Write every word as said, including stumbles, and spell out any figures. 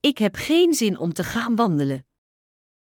Ik heb geen zin om te gaan wandelen.